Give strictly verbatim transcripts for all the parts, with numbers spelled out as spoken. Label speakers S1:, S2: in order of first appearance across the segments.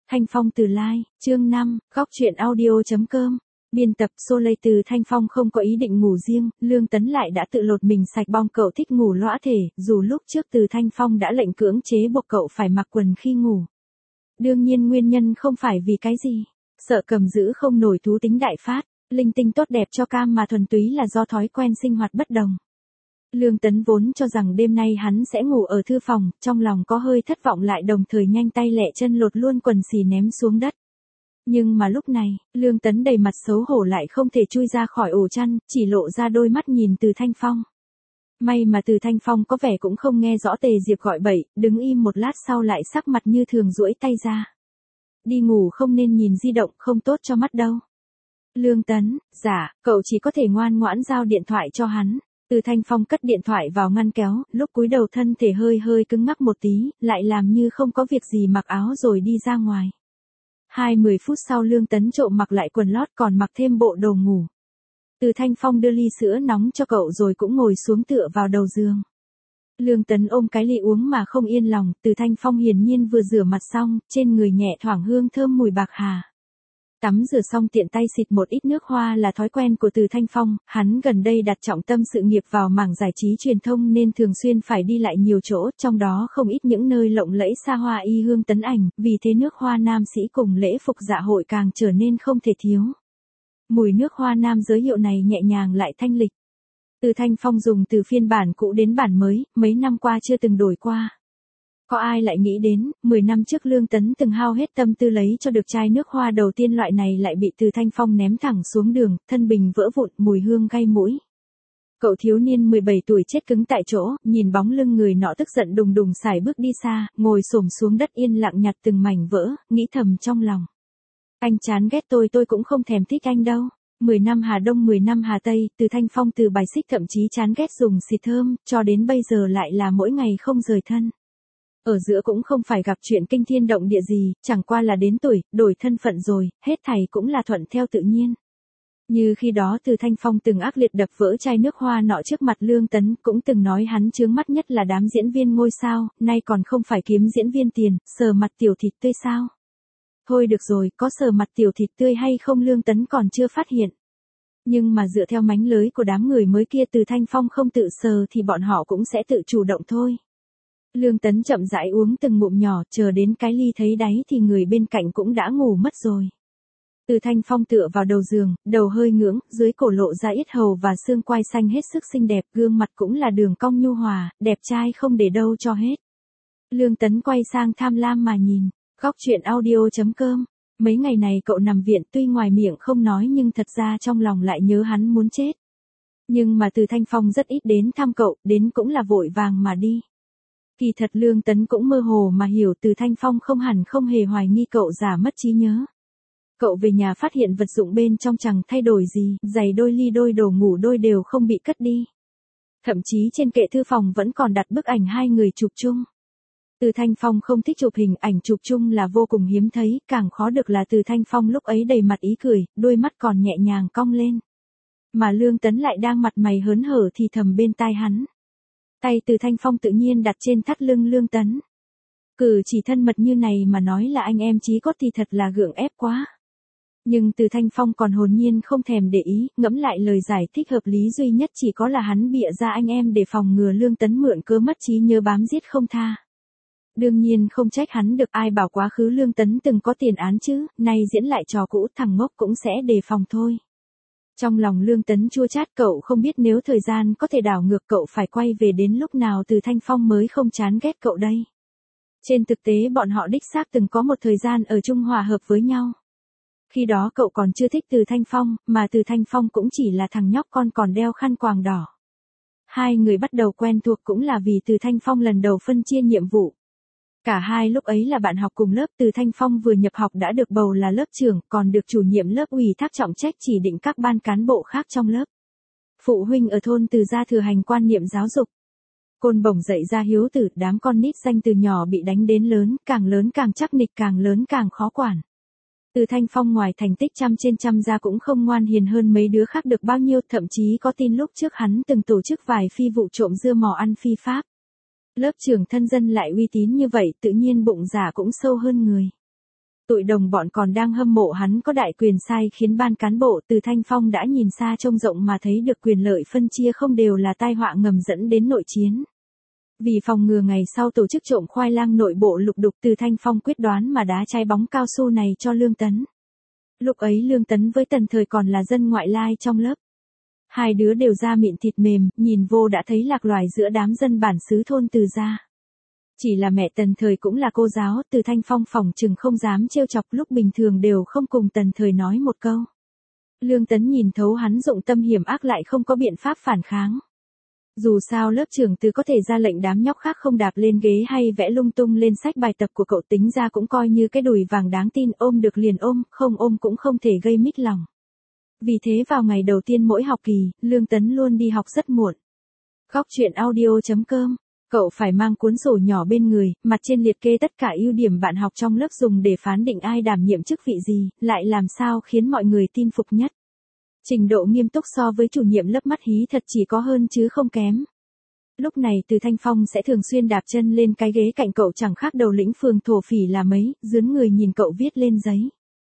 S1: Thanh Phong từ Lai, chương năm, góc truyện audio.com. Biên tập Soleil. Từ Thanh Phong không có ý định ngủ riêng, Lương Tấn lại đã tự lột mình sạch bong. Cậu thích ngủ lõa thể, dù lúc trước Từ Thanh Phong đã lệnh cưỡng chế buộc cậu phải mặc quần khi ngủ. Đương nhiên nguyên nhân không phải vì cái gì, sợ cầm giữ không nổi thú tính đại phát, linh tinh tốt đẹp cho cam, mà thuần túy là do thói quen sinh hoạt bất đồng. Lương Tấn vốn cho rằng đêm nay hắn sẽ ngủ ở thư phòng, trong lòng có hơi thất vọng, lại đồng thời nhanh tay lẹ chân lột luôn quần xì ném xuống đất. Nhưng mà lúc này, Lương Tấn đầy mặt xấu hổ lại không thể chui ra khỏi ổ chăn, chỉ lộ ra đôi mắt nhìn Từ Thanh Phong. May mà Từ Thanh Phong có vẻ cũng không nghe rõ Tề Diệp gọi bậy, đứng im một lát sau lại sắc mặt như thường duỗi tay ra. Đi ngủ không nên nhìn di động, không tốt cho mắt đâu. Lương Tấn, dạ, cậu chỉ có thể ngoan ngoãn giao điện thoại cho hắn. Từ Thanh Phong cất điện thoại vào ngăn kéo, lúc cúi đầu thân thể hơi hơi cứng ngắc một tí, lại làm như không có việc gì mặc áo rồi đi ra ngoài. Hai mươi phút sau Lương Tấn trộm mặc lại quần lót còn mặc thêm bộ đồ ngủ. Từ Thanh Phong đưa ly sữa nóng cho cậu rồi cũng ngồi xuống tựa vào đầu giường. Lương Tấn ôm cái ly uống mà không yên lòng. Từ Thanh Phong hiển nhiên vừa rửa mặt xong, trên người nhẹ thoảng hương thơm mùi bạc hà. Tắm rửa xong tiện tay xịt một ít nước hoa là thói quen của Từ Thanh Phong, hắn gần đây đặt trọng tâm sự nghiệp vào mảng giải trí truyền thông nên thường xuyên phải đi lại nhiều chỗ, trong đó không ít những nơi lộng lẫy xa hoa y hương tấn ảnh, vì thế nước hoa nam sĩ cùng lễ phục dạ hội càng trở nên không thể thiếu. Mùi nước hoa nam giới hiệu này nhẹ nhàng lại thanh lịch. Từ Thanh Phong dùng từ phiên bản cũ đến bản mới, mấy năm qua chưa từng đổi qua. Có ai lại nghĩ đến, mười năm trước Lương Tấn từng hao hết tâm tư lấy cho được chai nước hoa đầu tiên loại này lại bị Từ Thanh Phong ném thẳng xuống đường, thân bình vỡ vụn, mùi hương gây mũi. Cậu thiếu niên mười bảy tuổi chết cứng tại chỗ, nhìn bóng lưng người nọ tức giận đùng đùng xài bước đi xa, ngồi xổm xuống đất yên lặng nhặt từng mảnh vỡ, nghĩ thầm trong lòng. Anh chán ghét tôi, tôi cũng không thèm thích anh đâu. Mười năm Hà Đông mười năm Hà Tây, Từ Thanh Phong từ bài xích thậm chí chán ghét dùng xịt thơm, cho đến bây giờ lại là mỗi ngày không rời thân. Ở giữa cũng không phải gặp chuyện kinh thiên động địa gì, chẳng qua là đến tuổi, đổi thân phận rồi, hết thảy cũng là thuận theo tự nhiên. Như khi đó Từ Thanh Phong từng ác liệt đập vỡ chai nước hoa nọ trước mặt Lương Tấn, cũng từng nói hắn chướng mắt nhất là đám diễn viên ngôi sao, nay còn không phải kiếm diễn viên tiền, sờ mặt tiểu thịt tươi sao. Thôi được rồi, có sờ mặt tiểu thịt tươi hay không Lương Tấn còn chưa phát hiện. Nhưng mà dựa theo mánh lới của đám người mới kia, Từ Thanh Phong không tự sờ thì bọn họ cũng sẽ tự chủ động thôi. Lương Tấn chậm rãi uống từng ngụm nhỏ, chờ đến cái ly thấy đáy thì người bên cạnh cũng đã ngủ mất rồi. Từ Thanh Phong tựa vào đầu giường, đầu hơi ngưỡng, dưới cổ lộ ra yết hầu và xương quai xanh hết sức xinh đẹp, gương mặt cũng là đường cong nhu hòa, đẹp trai không để đâu cho hết. Lương Tấn quay sang tham lam mà nhìn, góc truyện audio.com. Mấy ngày này cậu nằm viện, tuy ngoài miệng không nói nhưng thật ra trong lòng lại nhớ hắn muốn chết. Nhưng mà Từ Thanh Phong rất ít đến thăm cậu, đến cũng là vội vàng mà đi. Kỳ thật Lương Tấn cũng mơ hồ mà hiểu Từ Thanh Phong không hẳn không hề hoài nghi cậu giả mất trí nhớ. Cậu về nhà phát hiện vật dụng bên trong chẳng thay đổi gì, giày đôi, ly đôi, đồ ngủ đôi đều không bị cất đi. Thậm chí trên kệ thư phòng vẫn còn đặt bức ảnh hai người chụp chung. Từ Thanh Phong không thích chụp hình, ảnh chụp chung là vô cùng hiếm thấy, càng khó được là Từ Thanh Phong lúc ấy đầy mặt ý cười, đôi mắt còn nhẹ nhàng cong lên. Mà Lương Tấn lại đang mặt mày hớn hở thì thầm bên tai hắn. Tay Từ Thanh Phong tự nhiên đặt trên thắt lưng Lương Tấn. Cử chỉ thân mật như này mà nói là anh em chí cốt thì thật là gượng ép quá. Nhưng Từ Thanh Phong còn hồn nhiên không thèm để ý, ngẫm lại lời giải thích hợp lý duy nhất chỉ có là hắn bịa ra anh em để phòng ngừa Lương Tấn mượn cớ mất trí nhớ bám giết không tha. Đương nhiên không trách hắn được, ai bảo quá khứ Lương Tấn từng có tiền án chứ, nay diễn lại trò cũ, thằng ngốc cũng sẽ đề phòng thôi. Trong lòng Lương Tấn chua chát, cậu không biết nếu thời gian có thể đảo ngược cậu phải quay về đến lúc nào Từ Thanh Phong mới không chán ghét cậu đây. Trên thực tế bọn họ đích xác từng có một thời gian ở chung hòa hợp với nhau. Khi đó cậu còn chưa thích Từ Thanh Phong, mà Từ Thanh Phong cũng chỉ là thằng nhóc con còn đeo khăn quàng đỏ. Hai người bắt đầu quen thuộc cũng là vì Từ Thanh Phong lần đầu phân chia nhiệm vụ. Cả hai lúc ấy là bạn học cùng lớp, Từ Thanh Phong vừa nhập học đã được bầu là lớp trưởng, còn được chủ nhiệm lớp ủy thác trọng trách chỉ định các ban cán bộ khác trong lớp. Phụ huynh ở thôn Từ gia thừa hành quan niệm giáo dục. Côn bổng dạy ra hiếu tử, đám con nít danh từ nhỏ bị đánh đến lớn, càng lớn càng chắc nịch, càng lớn càng khó quản. Từ Thanh Phong ngoài thành tích trăm trên trăm ra cũng không ngoan hiền hơn mấy đứa khác được bao nhiêu, thậm chí có tin lúc trước hắn từng tổ chức vài phi vụ trộm dưa mò ăn phi pháp. Lớp trưởng thân dân lại uy tín như vậy, tự nhiên bụng giả cũng sâu hơn người. Tụi đồng bọn còn đang hâm mộ hắn có đại quyền sai khiến ban cán bộ. Từ Thanh Phong đã nhìn xa trông rộng mà thấy được quyền lợi phân chia không đều là tai họa ngầm dẫn đến nội chiến. Vì phòng ngừa ngày sau tổ chức trộm khoai lang nội bộ lục đục, Từ Thanh Phong quyết đoán mà đá trái bóng cao su này cho Lương Tấn. Lúc ấy Lương Tấn với Tần Thời còn là dân ngoại lai trong lớp. Hai đứa đều da mịn thịt mềm, nhìn vô đã thấy lạc loài giữa đám dân bản xứ thôn Từ gia. Chỉ là mẹ Tần Thời cũng là cô giáo, Từ Thanh Phong phỏng chừng không dám trêu chọc, lúc bình thường đều không cùng Tần Thời nói một câu. Lương Tấn nhìn thấu hắn dụng tâm hiểm ác lại không có biện pháp phản kháng. Dù sao lớp trưởng Từ có thể ra lệnh đám nhóc khác không đạp lên ghế hay vẽ lung tung lên sách bài tập của cậu, tính ra cũng coi như cái đùi vàng đáng tin, ôm được liền ôm, không ôm cũng không thể gây mít lòng. Vì thế vào ngày đầu tiên mỗi học kỳ, Lương Tấn luôn đi học rất muộn. Góc truyện audio chấm com. Cậu phải mang cuốn sổ nhỏ bên người, mặt trên liệt kê tất cả ưu điểm bạn học trong lớp dùng để phán định ai đảm nhiệm chức vị gì, lại làm sao khiến mọi người tin phục nhất. Trình độ nghiêm túc so với chủ nhiệm lớp mắt hí thật chỉ có hơn chứ không kém. Lúc này Từ Thanh Phong sẽ thường xuyên đạp chân lên cái ghế cạnh cậu, chẳng khác đầu lĩnh phường thổ phỉ là mấy, dướn người nhìn cậu viết lên giấy.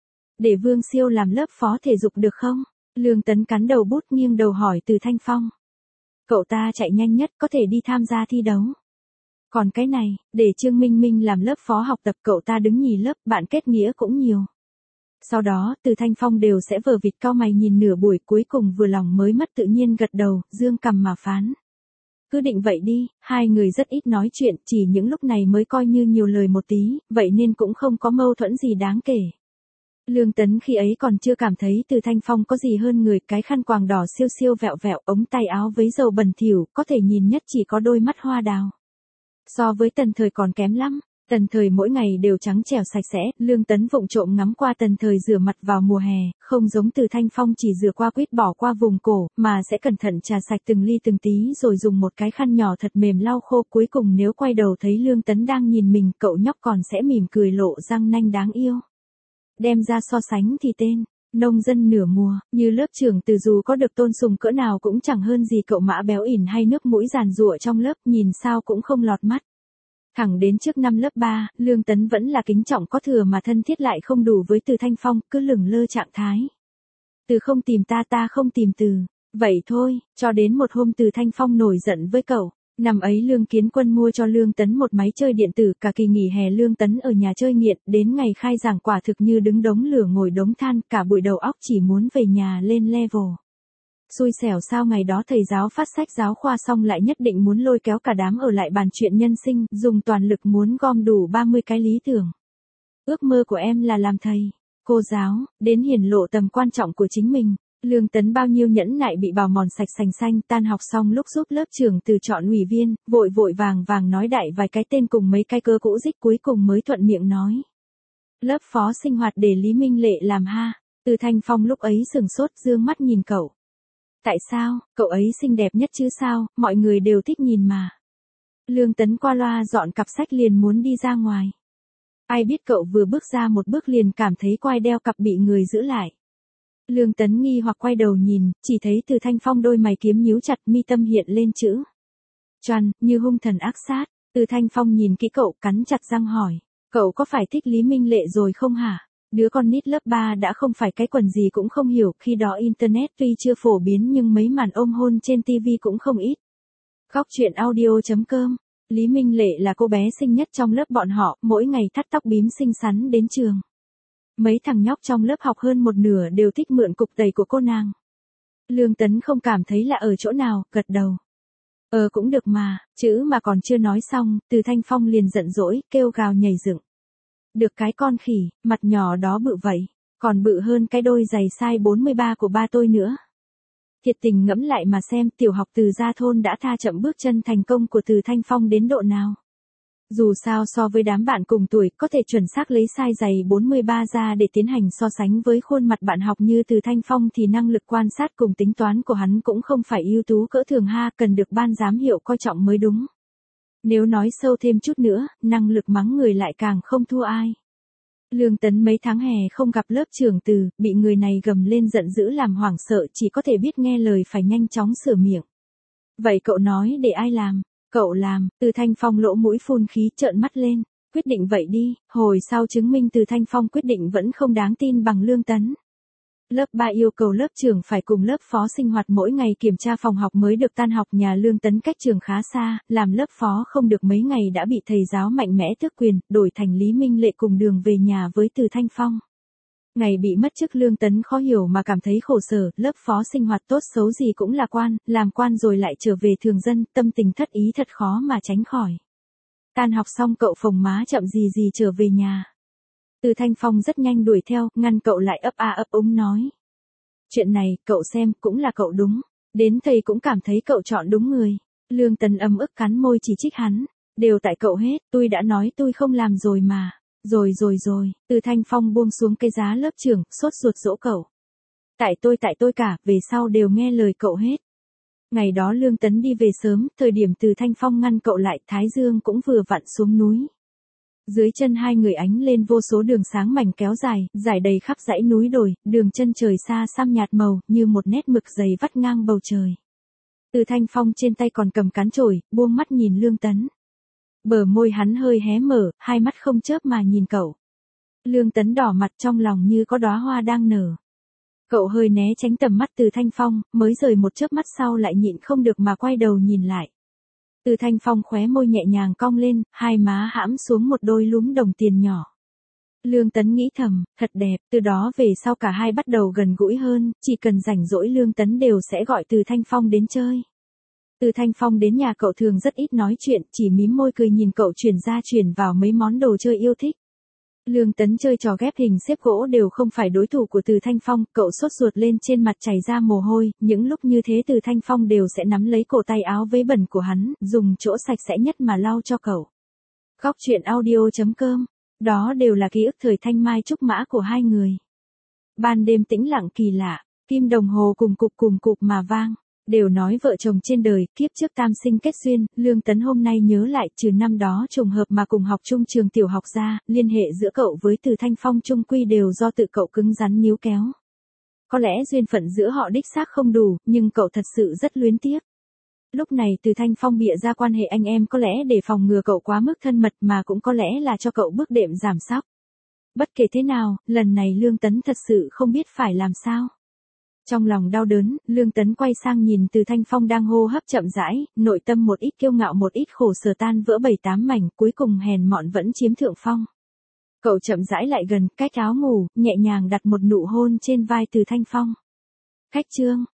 S1: Để Vương Siêu làm lớp phó thể dục được không? Lương Tấn cắn đầu bút nghiêng đầu hỏi Từ Thanh Phong. Cậu ta chạy nhanh nhất, có thể đi tham gia thi đấu. Còn cái này, để Trương Minh Minh làm lớp phó học tập, cậu ta đứng nhì lớp, bạn kết nghĩa cũng nhiều. Sau đó, Từ Thanh Phong đều sẽ vờ vịt cau mày nhìn nửa buổi, cuối cùng vừa lòng mới mất tự nhiên gật đầu, dương cằm mà phán. Cứ định vậy đi, hai người rất ít nói chuyện, chỉ những lúc này mới coi như nhiều lời một tí, vậy nên cũng không có mâu thuẫn gì đáng kể. Lương Tấn khi ấy còn chưa cảm thấy Từ Thanh Phong có gì hơn người, cái khăn quàng đỏ siêu siêu vẹo vẹo, ống tay áo với dầu bẩn thỉu, có thể nhìn nhất chỉ có đôi mắt hoa đào. So với Tần Thời còn kém lắm. Tần Thời mỗi ngày đều trắng trẻo sạch sẽ, Lương Tấn vụng trộm ngắm qua Tần Thời rửa mặt vào mùa hè, không giống Từ Thanh Phong chỉ rửa qua quýt bỏ qua vùng cổ, mà sẽ cẩn thận trà sạch từng ly từng tí rồi dùng một cái khăn nhỏ thật mềm lau khô, cuối cùng nếu quay đầu thấy Lương Tấn đang nhìn mình, cậu nhóc còn sẽ mỉm cười lộ răng nanh đáng yêu. Đem ra so sánh thì tên, nông dân nửa mùa, như lớp trưởng Từ dù có được tôn sùng cỡ nào cũng chẳng hơn gì cậu mã béo ỉn hay nước mũi giàn giụa trong lớp, nhìn sao cũng không lọt mắt. Thẳng đến trước năm lớp ba, Lương Tấn vẫn là kính trọng có thừa mà thân thiết lại không đủ với Từ Thanh Phong, cứ lửng lơ trạng thái. Từ không tìm ta, ta không tìm Từ. Vậy thôi, cho đến một hôm Từ Thanh Phong nổi giận với cậu. Năm ấy Lương Kiến Quân mua cho Lương Tấn một máy chơi điện tử, cả kỳ nghỉ hè Lương Tấn ở nhà chơi nghiện, đến ngày khai giảng quả thực như đứng đống lửa ngồi đống than, cả buổi đầu óc chỉ muốn về nhà lên level. Xui xẻo sao ngày đó thầy giáo phát sách giáo khoa xong lại nhất định muốn lôi kéo cả đám ở lại bàn chuyện nhân sinh, dùng toàn lực muốn gom đủ ba mươi cái lý tưởng. Ước mơ của em là làm thầy, cô giáo, đến hiển lộ tầm quan trọng của chính mình. Lương Tấn bao nhiêu nhẫn nại bị bào mòn sạch sành xanh, tan học xong lúc giúp lớp trưởng Từ chọn ủy viên, vội vội vàng vàng nói đại vài cái tên cùng mấy cái cơ cũ dích, cuối cùng mới thuận miệng nói. Lớp phó sinh hoạt để Lý Minh Lệ làm ha. Từ Thanh Phong lúc ấy sừng sốt dương mắt nhìn cậu. Tại sao, cậu ấy xinh đẹp nhất chứ sao, mọi người đều thích nhìn mà. Lương Tấn qua loa dọn cặp sách liền muốn đi ra ngoài. Ai biết cậu vừa bước ra một bước liền cảm thấy quai đeo cặp bị người giữ lại. Lương Tấn nghi hoặc quay đầu nhìn, chỉ thấy Từ Thanh Phong đôi mày kiếm nhíu chặt, mi tâm hiện lên chữ choăn, như hung thần ác sát. Từ Thanh Phong nhìn kỹ cậu, cắn chặt răng hỏi, cậu có phải thích Lý Minh Lệ rồi không hả? Đứa con nít lớp ba đã không phải cái quần gì cũng không hiểu, khi đó internet tuy chưa phổ biến nhưng mấy màn ôm hôn trên tivi cũng không ít. Góc truyện audio chấm com. Lý Minh Lệ là cô bé xinh nhất trong lớp bọn họ, mỗi ngày thắt tóc bím xinh xắn đến trường. Mấy thằng nhóc trong lớp học hơn một nửa đều thích mượn cục tẩy của cô nàng. Lương Tấn không cảm thấy lạ ở chỗ nào, gật đầu. Ờ cũng được mà, chữ mà còn chưa nói xong, Từ Thanh Phong liền giận dỗi, kêu gào nhảy dựng. Được cái con khỉ, mặt nhỏ đó bự vậy, còn bự hơn cái đôi giày size bốn mươi ba của ba tôi nữa. Thiệt tình ngẫm lại mà xem, tiểu học Từ gia thôn đã tha chậm bước chân thành công của Từ Thanh Phong đến độ nào. Dù sao so với đám bạn cùng tuổi, có thể chuẩn xác lấy size giày bốn mươi ba ra để tiến hành so sánh với khuôn mặt bạn học như Từ Thanh Phong thì năng lực quan sát cùng tính toán của hắn cũng không phải ưu tú cỡ thường ha, cần được ban giám hiệu coi trọng mới đúng. Nếu nói sâu thêm chút nữa, năng lực mắng người lại càng không thua ai. Lương Tấn mấy tháng hè không gặp lớp trưởng Từ, bị người này gầm lên giận dữ làm hoảng sợ, chỉ có thể biết nghe lời phải nhanh chóng sửa miệng. Vậy cậu nói để ai làm? Cậu làm. Từ Thanh Phong lỗ mũi phun khí trợn mắt lên. Quyết định vậy đi, hồi sau chứng minh Từ Thanh Phong quyết định vẫn không đáng tin bằng Lương Tấn. Lớp ba yêu cầu lớp trưởng phải cùng lớp phó sinh hoạt mỗi ngày kiểm tra phòng học mới được tan học. Nhà Lương Tấn cách trường khá xa, làm lớp phó không được mấy ngày đã bị thầy giáo mạnh mẽ tước quyền, đổi thành Lý Minh Lệ cùng đường về nhà với Từ Thanh Phong. Ngày bị mất chức Lương Tấn khó hiểu mà cảm thấy khổ sở, lớp phó sinh hoạt tốt xấu gì cũng là quan, làm quan rồi lại trở về thường dân, tâm tình thất ý thật khó mà tránh khỏi. Tan học xong cậu phồng má chậm gì gì trở về nhà. Từ Thanh Phong rất nhanh đuổi theo, ngăn cậu lại ấp a ấp úng nói. Chuyện này, cậu xem, cũng là cậu đúng. Đến thầy cũng cảm thấy cậu chọn đúng người. Lương Tấn ấm ức cắn môi chỉ trích hắn. Đều tại cậu hết, tôi đã nói tôi không làm rồi mà. Rồi rồi rồi, Từ Thanh Phong buông xuống cái giá lớp trưởng, sốt ruột dỗ cậu. Tại tôi tại tôi cả, về sau đều nghe lời cậu hết. Ngày đó Lương Tấn đi về sớm, thời điểm Từ Thanh Phong ngăn cậu lại, Thái Dương cũng vừa vặn xuống núi. Dưới chân hai người ánh lên vô số đường sáng mảnh kéo dài, dài đầy khắp dãy núi đồi, đường chân trời xa xăm nhạt màu, như một nét mực dày vắt ngang bầu trời. Từ Thanh Phong trên tay còn cầm cán chổi, buông mắt nhìn Lương Tấn. Bờ môi hắn hơi hé mở, hai mắt không chớp mà nhìn cậu. Lương Tấn đỏ mặt trong lòng như có đóa hoa đang nở. Cậu hơi né tránh tầm mắt Từ Thanh Phong, mới rời một chớp mắt sau lại nhịn không được mà quay đầu nhìn lại. Từ Thanh Phong khóe môi nhẹ nhàng cong lên, hai má hãm xuống một đôi lúm đồng tiền nhỏ. Lương Tấn nghĩ thầm, thật đẹp, từ đó về sau cả hai bắt đầu gần gũi hơn, chỉ cần rảnh rỗi Lương Tấn đều sẽ gọi Từ Thanh Phong đến chơi. Từ Thanh Phong đến nhà cậu thường rất ít nói chuyện, chỉ mím môi cười nhìn cậu chuyển ra chuyển vào mấy món đồ chơi yêu thích. Lương Tấn chơi trò ghép hình xếp gỗ đều không phải đối thủ của Từ Thanh Phong, cậu sốt ruột lên trên mặt chảy ra mồ hôi, những lúc như thế Từ Thanh Phong đều sẽ nắm lấy cổ tay áo vấy bẩn của hắn, dùng chỗ sạch sẽ nhất mà lau cho cậu. Góc truyện audio chấm com, đó đều là ký ức thời thanh mai trúc mã của hai người. Ban đêm tĩnh lặng kỳ lạ, kim đồng hồ cùng cục cùng cục mà vang. Đều nói vợ chồng trên đời, kiếp trước tam sinh kết duyên, Lương Tấn hôm nay nhớ lại trừ năm đó trùng hợp mà cùng học chung trường tiểu học ra, liên hệ giữa cậu với Từ Thanh Phong chung quy đều do tự cậu cứng rắn níu kéo. Có lẽ duyên phận giữa họ đích xác không đủ, nhưng cậu thật sự rất luyến tiếc. Lúc này Từ Thanh Phong bịa ra quan hệ anh em có lẽ để phòng ngừa cậu quá mức thân mật mà cũng có lẽ là cho cậu bước đệm giảm sóc. Bất kể thế nào, lần này Lương Tấn thật sự không biết phải làm sao. Trong lòng đau đớn, Lương Tấn quay sang nhìn Từ Thanh Phong đang hô hấp chậm rãi, nội tâm một ít kiêu ngạo một ít khổ sở tan vỡ bảy tám mảnh, cuối cùng hèn mọn vẫn chiếm thượng phong. Cậu chậm rãi lại gần, cách áo ngủ, nhẹ nhàng đặt một nụ hôn trên vai Từ Thanh Phong. Khách trương,